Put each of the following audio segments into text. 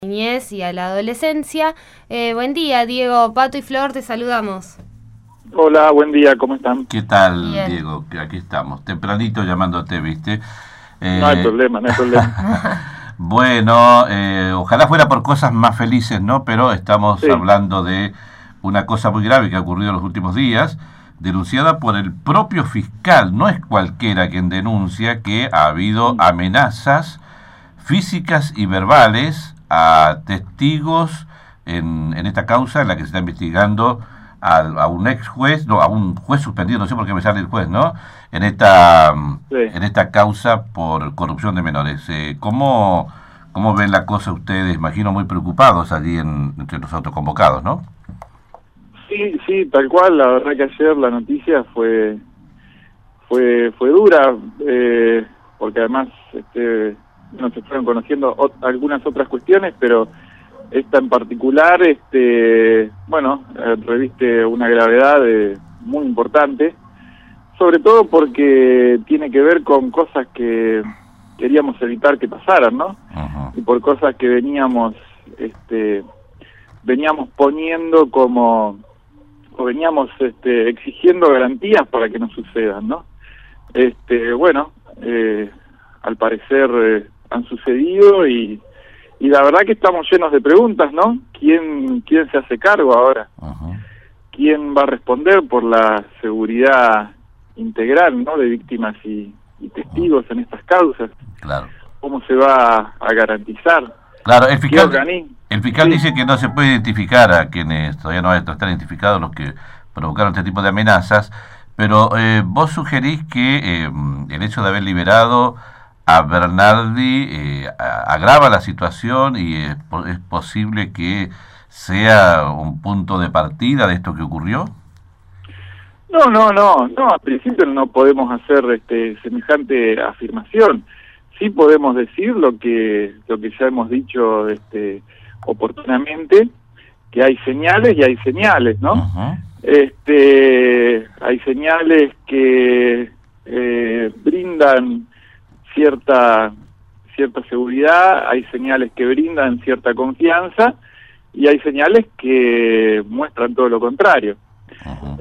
Niñez y a la adolescencia. Buen día, Diego, Pato y Flor, te saludamos. Hola, buen día, ¿cómo están? ¿Qué tal, Bien. Diego? Que aquí estamos, tempranito llamándote, ¿viste? No hay problema, no hay problema. Bueno, ojalá fuera por cosas más felices, ¿no? Pero estamos Sí. hablando de una cosa muy grave que ha ocurrido en los últimos días, denunciada por el propio fiscal. No es cualquiera quien denuncia que ha habido amenazas físicas y verbales a testigos en esta causa en la que se está investigando a un ex juez, no, a un juez suspendido, no sé por qué me sale el juez, ¿no? En esta causa por corrupción de menores. ¿Cómo ven la cosa ustedes? Imagino muy preocupados allí entre los autoconvocados, ¿no? Sí, tal cual. La verdad que ayer la noticia fue dura, porque además no se fueron conociendo algunas otras cuestiones, pero esta en particular, reviste una gravedad muy importante, sobre todo porque tiene que ver con cosas que queríamos evitar que pasaran, ¿no? Uh-huh. Y por cosas que veníamos poniendo exigiendo garantías para que no sucedan, ¿no? Al parecer han sucedido y la verdad que estamos llenos de preguntas, ¿no? ¿Quién se hace cargo ahora? Uh-huh. ¿Quién va a responder por la seguridad integral, ¿no? De víctimas y testigos en estas causas? Claro. ¿Cómo se va a garantizar? Claro, el ¿Qué fiscal sí. dice que no se puede identificar a quienes todavía no están identificados los que provocaron este tipo de amenazas, pero vos sugerís que el hecho de haber liberado a Bernardi agrava la situación y es posible que sea un punto de partida de esto que ocurrió. No, al principio no podemos hacer semejante afirmación. Sí podemos decir lo que ya hemos dicho oportunamente, que hay señales y hay señales, ¿no? Uh-huh. Hay señales que brindan cierta seguridad, hay señales que brindan cierta confianza y hay señales que muestran todo lo contrario. Uh-huh.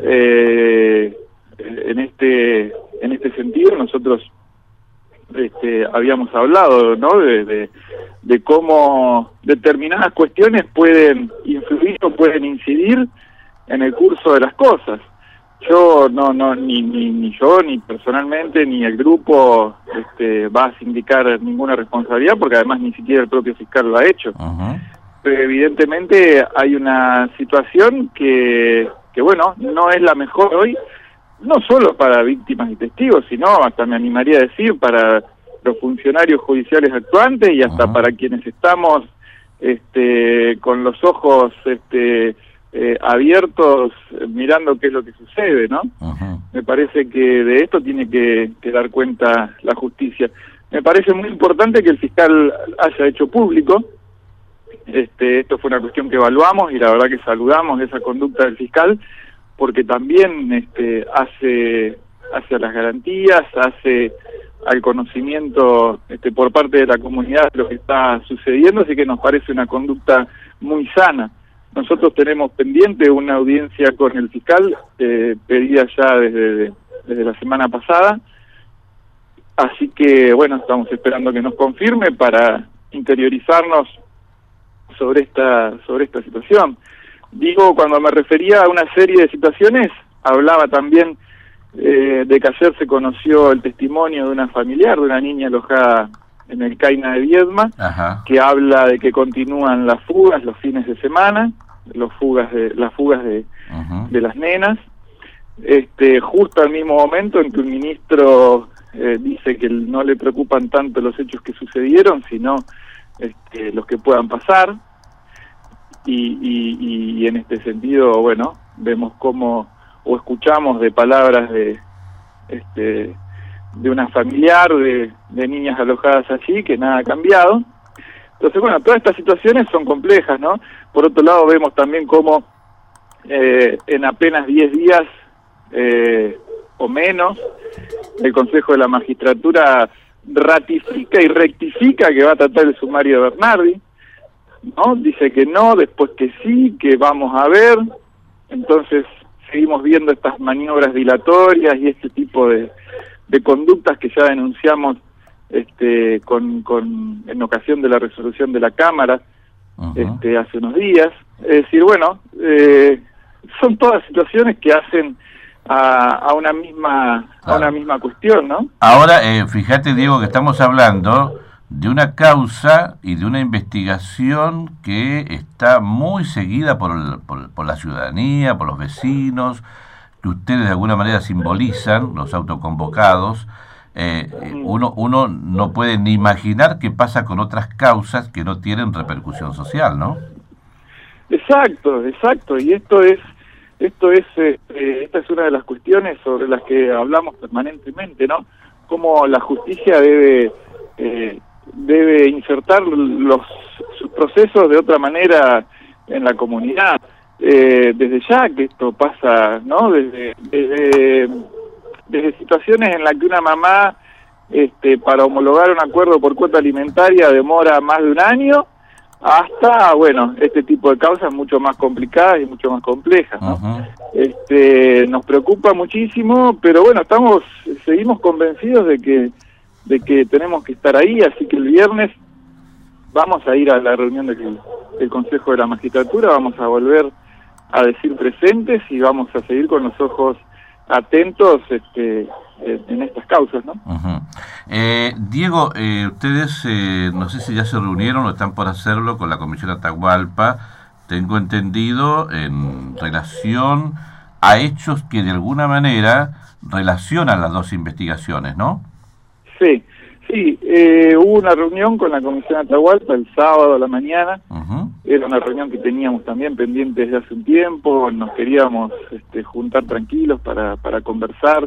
En este sentido nosotros habíamos hablado, ¿no? de cómo determinadas cuestiones pueden influir o pueden incidir en el curso de las cosas. Yo ni yo ni personalmente ni el grupo va a sindicar ninguna responsabilidad, porque además ni siquiera el propio fiscal lo ha hecho. Uh-huh. Pero evidentemente hay una situación que no es la mejor hoy, no solo para víctimas y testigos, sino hasta me animaría a decir para los funcionarios judiciales actuantes y hasta Uh-huh. para quienes estamos con los ojos abiertos mirando qué es lo que sucede, ¿no? Uh-huh. Me parece que de esto tiene que dar cuenta la justicia. Me parece muy importante que el fiscal haya hecho público. Esto fue una cuestión que evaluamos y la verdad que saludamos esa conducta del fiscal, porque también hace a las garantías, hace al conocimiento por parte de la comunidad de lo que está sucediendo, así que nos parece una conducta muy sana. Nosotros tenemos pendiente una audiencia con el fiscal, pedida ya desde la semana pasada, así que estamos esperando que nos confirme para interiorizarnos sobre esta situación. Digo, cuando me refería a una serie de situaciones, hablaba también de que ayer se conoció el testimonio de una familiar, de una niña alojada en el Caina de Viedma, Ajá. que habla de que continúan las fugas los fines de semana, las fugas de Uh-huh. las nenas, justo al mismo momento en que un ministro dice que no le preocupan tanto los hechos que sucedieron, sino los que puedan pasar, y en este sentido, vemos cómo, o escuchamos de palabras de una familiar de niñas alojadas allí, que nada ha cambiado. Entonces, todas estas situaciones son complejas, ¿no? Por otro lado, vemos también cómo en apenas 10 días o menos, el Consejo de la Magistratura ratifica y rectifica que va a tratar el sumario de Bernardi. ¿no? Dice que no, después que sí, que vamos a ver. Entonces seguimos viendo estas maniobras dilatorias y este tipo de conductas que ya denunciamos en ocasión de la resolución de la Cámara hace unos días. Es decir, bueno, son todas situaciones que hacen a una misma cuestión, ¿no? Ahora, fíjate, Diego, que estamos hablando de una causa y de una investigación que está muy seguida por la ciudadanía, por los vecinos, que ustedes de alguna manera simbolizan, los autoconvocados. Uno no puede ni imaginar qué pasa con otras causas que no tienen repercusión social, ¿no? Exacto, y esta es una de las cuestiones sobre las que hablamos permanentemente, ¿no? Cómo la justicia debe insertar sus procesos de otra manera en la comunidad. Desde ya que esto pasa, ¿no? Desde situaciones en las que una mamá para homologar un acuerdo por cuota alimentaria demora más de un año, hasta, bueno, este tipo de causas mucho más complicadas y mucho más complejas, ¿no? Nos preocupa muchísimo, pero bueno, seguimos convencidos de que tenemos que estar ahí, así que el viernes vamos a ir a la reunión del Consejo de la Magistratura, vamos a volver a decir presentes y vamos a seguir con los ojos atentos en estas causas, ¿no? Diego, ustedes no sé si ya se reunieron o están por hacerlo con la Comisión Atahualpa, tengo entendido, en relación a hechos que de alguna manera relacionan las dos investigaciones, ¿no? Sí, hubo una reunión con la Comisión Atahualpa el sábado a la mañana. Era una reunión que teníamos también pendiente desde hace un tiempo, nos queríamos juntar tranquilos para conversar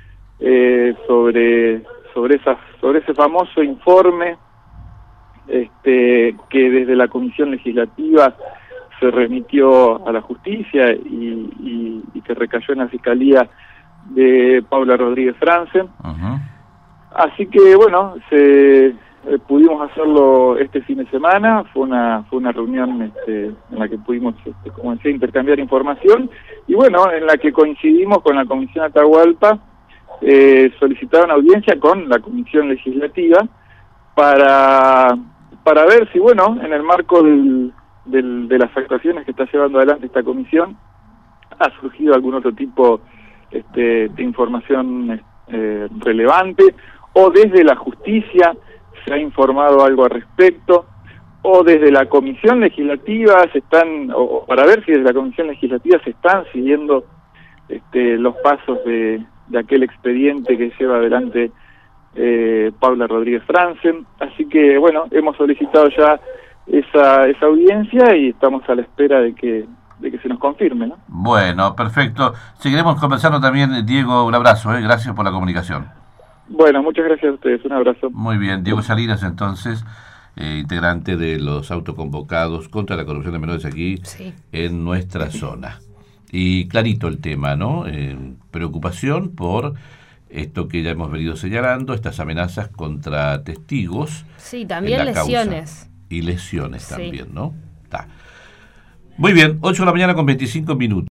sobre ese famoso informe que desde la Comisión Legislativa se remitió a la justicia y que recayó en la Fiscalía de Paula Rodríguez Franzen. Así que bueno, pudimos hacerlo este fin de semana, fue una reunión en la que pudimos, como decía, intercambiar información, y bueno, en la que coincidimos con la Comisión Atahualpa, solicitar una audiencia con la Comisión Legislativa para ver si, bueno, en el marco de las actuaciones que está llevando adelante esta comisión, ha surgido algún otro tipo de información relevante, o desde la justicia se ha informado algo al respecto, o desde la Comisión Legislativa o para ver si desde la Comisión Legislativa se están siguiendo los pasos de aquel expediente que lleva adelante Paula Rodríguez Franzen. Así que bueno, hemos solicitado ya esa audiencia y estamos a la espera de que se nos confirme, ¿no? Bueno, perfecto. Seguiremos conversando también, Diego. Un abrazo, gracias por la comunicación. Bueno, muchas gracias a ustedes, un abrazo. Muy bien, Diego Salinas, entonces, integrante de los autoconvocados contra la corrupción de menores aquí en nuestra zona. Y clarito el tema, ¿no? Preocupación por esto que ya hemos venido señalando, estas amenazas contra testigos. Sí, también lesiones. Y lesiones también, ¿no? Muy bien, 8 de la mañana con 25 minutos.